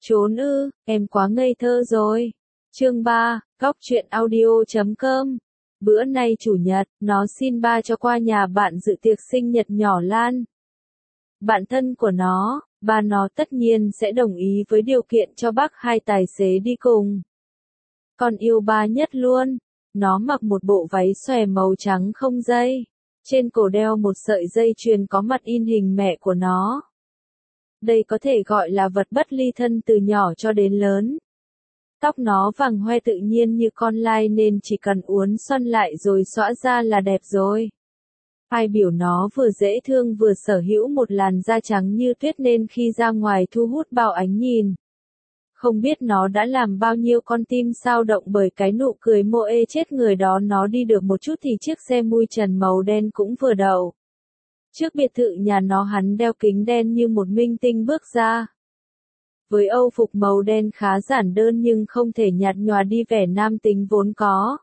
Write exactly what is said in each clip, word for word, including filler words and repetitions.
Trốn ư, em quá ngây thơ rồi. Chương ba, góc truyện audio chấm com. Bữa nay chủ nhật, nó xin ba cho qua nhà bạn dự tiệc sinh nhật nhỏ Lan. Bạn thân của nó, ba nó tất nhiên sẽ đồng ý với điều kiện cho bác hai tài xế đi cùng. Con yêu ba nhất luôn. Nó mặc một bộ váy xòe màu trắng không dây. Trên cổ đeo một sợi dây chuyền có mặt in hình mẹ của nó. Đây có thể gọi là vật bất ly thân từ nhỏ cho đến lớn. Tóc nó vàng hoe tự nhiên như con lai nên chỉ cần uốn xoăn lại rồi xõa ra là đẹp rồi. Ai biểu nó vừa dễ thương vừa sở hữu một làn da trắng như tuyết nên khi ra ngoài thu hút bao ánh nhìn. Không biết nó đã làm bao nhiêu con tim sao động bởi cái nụ cười mô ê chết người đó. Nó đi được một chút thì chiếc xe mui trần màu đen cũng vừa đậu. Trước biệt thự nhà nó, hắn đeo kính đen như một minh tinh bước ra. Với âu phục màu đen khá giản đơn nhưng không thể nhạt nhòa đi vẻ nam tính vốn có.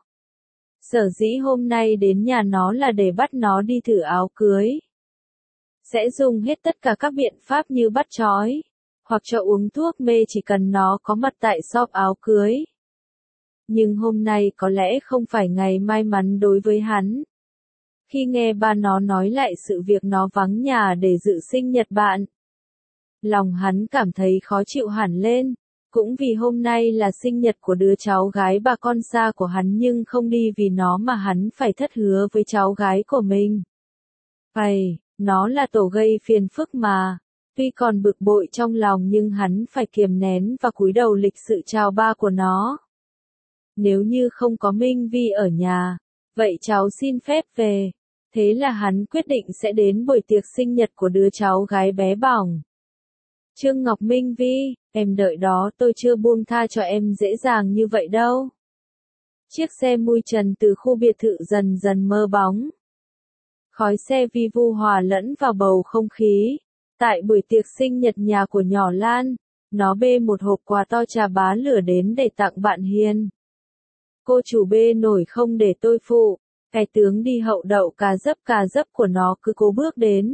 Sở dĩ hôm nay đến nhà nó là để bắt nó đi thử áo cưới. Sẽ dùng hết tất cả các biện pháp như bắt trói, hoặc cho uống thuốc mê chỉ cần nó có mặt tại shop áo cưới. Nhưng hôm nay có lẽ không phải ngày may mắn đối với hắn. Khi nghe ba nó nói lại sự việc nó vắng nhà để dự sinh nhật bạn, lòng hắn cảm thấy khó chịu hẳn lên. Cũng vì hôm nay là sinh nhật của đứa cháu gái bà con xa của hắn nhưng không đi vì nó mà hắn phải thất hứa với cháu gái của mình. Phải, nó là tổ gây phiền phức mà. Tuy còn bực bội trong lòng nhưng hắn phải kiềm nén và cúi đầu lịch sự chào ba của nó. Nếu như không có Minh Vi ở nhà, vậy cháu xin phép về. Thế là hắn quyết định sẽ đến buổi tiệc sinh nhật của đứa cháu gái bé bỏng. Trương Ngọc Minh Vi, em đợi đó, tôi chưa buông tha cho em dễ dàng như vậy đâu. Chiếc xe mui trần từ khu biệt thự dần dần mơ bóng. Khói xe vi vu hòa lẫn vào bầu không khí. Tại buổi tiệc sinh nhật nhà của nhỏ Lan, nó bê một hộp quà to trà bá lửa đến để tặng bạn Hiền. Cô chủ bê nổi không để tôi phụ. Cái tướng đi hậu đậu cà dấp cà dấp của nó cứ cố bước đến.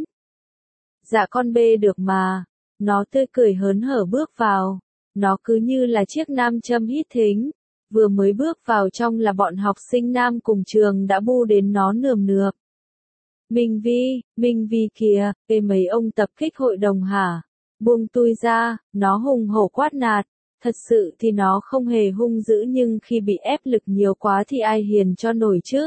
Dạ con bê được mà. Nó tươi cười hớn hở bước vào. Nó cứ như là chiếc nam châm hít thính. Vừa mới bước vào trong là bọn học sinh nam cùng trường đã bu đến nó nườm nượp. Minh Vi, Minh Vi kìa, ê mấy ông tập kích hội đồng hả? Buông tui ra, nó hùng hổ quát nạt. Thật sự thì nó không hề hung dữ nhưng khi bị ép lực nhiều quá thì ai hiền cho nổi chứ?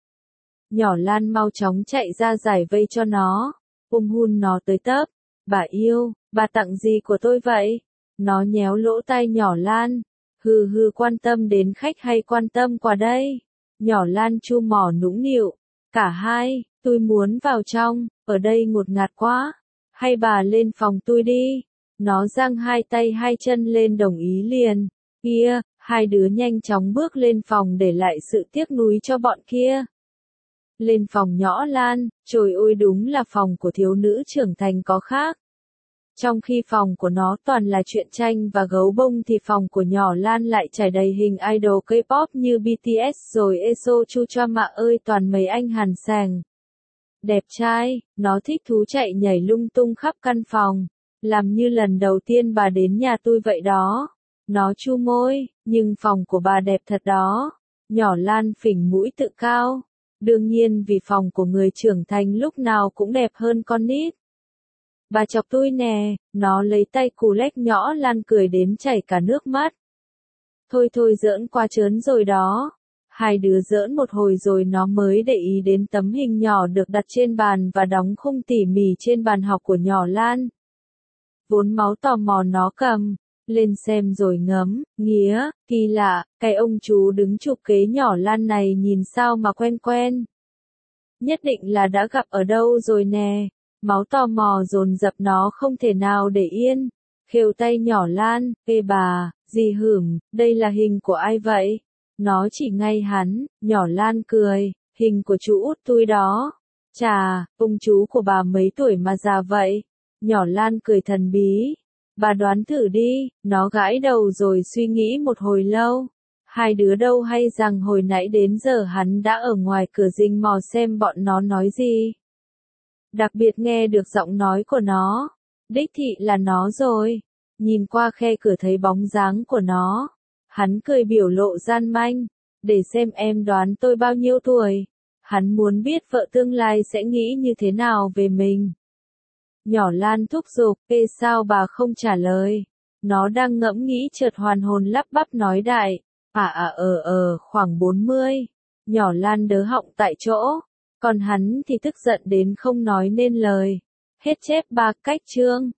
Nhỏ Lan mau chóng chạy ra giải vây cho nó, ôm hun nó tới tấp. Bà yêu, bà tặng gì của tôi vậy? Nó nhéo lỗ tai nhỏ Lan. Hừ hừ, quan tâm đến khách hay quan tâm quà đây? Nhỏ Lan chu mỏ nũng nịu. Cả hai, tôi muốn vào trong, ở đây ngột ngạt quá. Hay bà lên phòng tôi đi. Nó giang hai tay hai chân lên đồng ý liền. Kia, hai đứa nhanh chóng bước lên phòng để lại sự tiếc nuối cho bọn kia. Lên phòng nhỏ Lan, trời ơi đúng là phòng của thiếu nữ trưởng thành có khác. Trong khi phòng của nó toàn là truyện tranh và gấu bông thì phòng của nhỏ Lan lại trải đầy hình idol K-pop như bê tê ét rồi e ét o Chu Cha Mạ ơi toàn mấy anh hàn sàng. Đẹp trai, nó thích thú chạy nhảy lung tung khắp căn phòng. Làm như lần đầu tiên bà đến nhà tôi vậy đó. Nó chu môi, nhưng phòng của bà đẹp thật đó. Nhỏ Lan phỉnh mũi tự cao. Đương nhiên vì phòng của người trưởng thành lúc nào cũng đẹp hơn con nít. Bà chọc tôi nè, nó lấy tay cù lách nhỏ Lan cười đến chảy cả nước mắt. Thôi thôi giỡn quá trớn rồi đó. Hai đứa giỡn một hồi rồi nó mới để ý đến tấm hình nhỏ được đặt trên bàn và đóng khung tỉ mỉ trên bàn học của nhỏ Lan. Vốn máu tò mò nó cầm lên xem rồi ngấm, nghía, kỳ lạ, cái ông chú đứng chụp kế nhỏ Lan này nhìn sao mà quen quen. Nhất định là đã gặp ở đâu rồi nè. Máu tò mò dồn dập nó không thể nào để yên. Khều tay nhỏ Lan, ê bà, gì hửm, đây là hình của ai vậy? Nó chỉ ngay hắn, nhỏ Lan cười, hình của chú út tôi đó. Chà, ông chú của bà mấy tuổi mà già vậy? Nhỏ Lan cười thần bí. Bà đoán thử đi, nó gãi đầu rồi suy nghĩ một hồi lâu. Hai đứa đâu hay rằng hồi nãy đến giờ hắn đã ở ngoài cửa rình mò xem bọn nó nói gì. Đặc biệt nghe được giọng nói của nó. Đích thị là nó rồi. nhìn qua khe cửa thấy bóng dáng của nó. Hắn cười biểu lộ gian manh, để xem em đoán tôi bao nhiêu tuổi. Hắn muốn biết vợ tương lai sẽ nghĩ như thế nào về mình. Nhỏ Lan thúc giục, ê sao bà không trả lời. Nó đang ngẫm nghĩ chợt hoàn hồn lắp bắp nói đại, à à ờ ờ khoảng bốn mươi. Nhỏ Lan đớ họng tại chỗ, còn hắn thì tức giận đến không nói nên lời. Hết chép ba cách chương.